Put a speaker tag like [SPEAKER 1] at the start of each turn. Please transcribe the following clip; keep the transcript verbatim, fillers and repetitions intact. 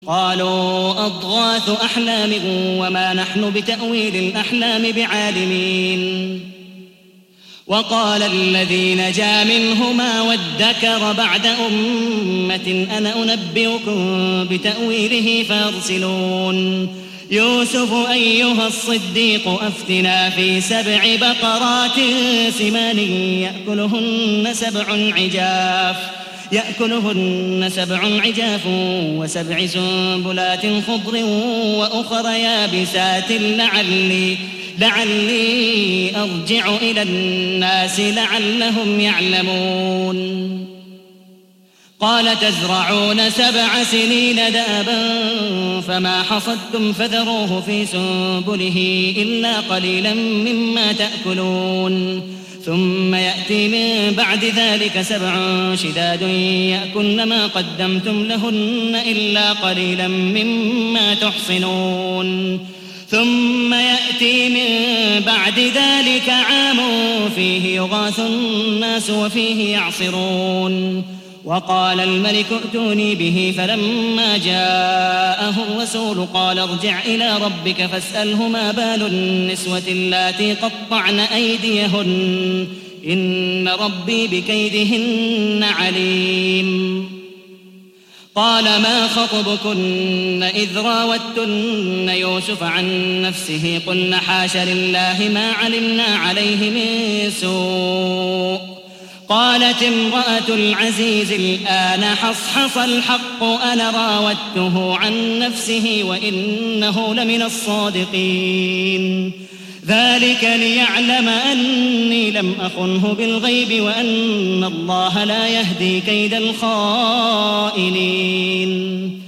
[SPEAKER 1] قالوا أضغاث أحلام وما نحن بتأويل الأحلام بعالمين. وقال الذي نجا منهما وادكر بعد أمة أنا أنبئكم بتأويله فارسلون. يوسف أيها الصديق أفتنا في سبع بقرات سمان يأكلهن سبع عجاف يأكلهن سبع عجاف وسبع سنبلات خضر وأخر يابسات لعلي لعلي أرجع إلى الناس لعلهم يعلمون. قال تزرعون سبع سنين دابا فما حصدتم فذروه في سنبله إلا قليلا مما تأكلون. ثم يأتي من بعد ذلك سبع شداد يأكلن ما قدمتم لهن إلا قليلا مما تحصنون. ثم يأتي من بعد ذلك عام فيه يغاث الناس وفيه يعصرون. وقال الملك ائتوني به فلما جاءه الرسول قال ارجع إلى ربك فاسأله ما بال النسوة اللاتي قطعن أيديهن إن ربي بكيدهن عليم. قال ما خطبكن إذ راوتن يوسف عن نفسه قلن حاش لله ما علمنا عليه من سوء. قالت امرأة العزيز الآن حصحص الحق أنا راودته عن نفسه وإنه لمن الصادقين. ذلك ليعلم أني لم أخنه بالغيب وأن الله لا يهدي كيد الخائنين.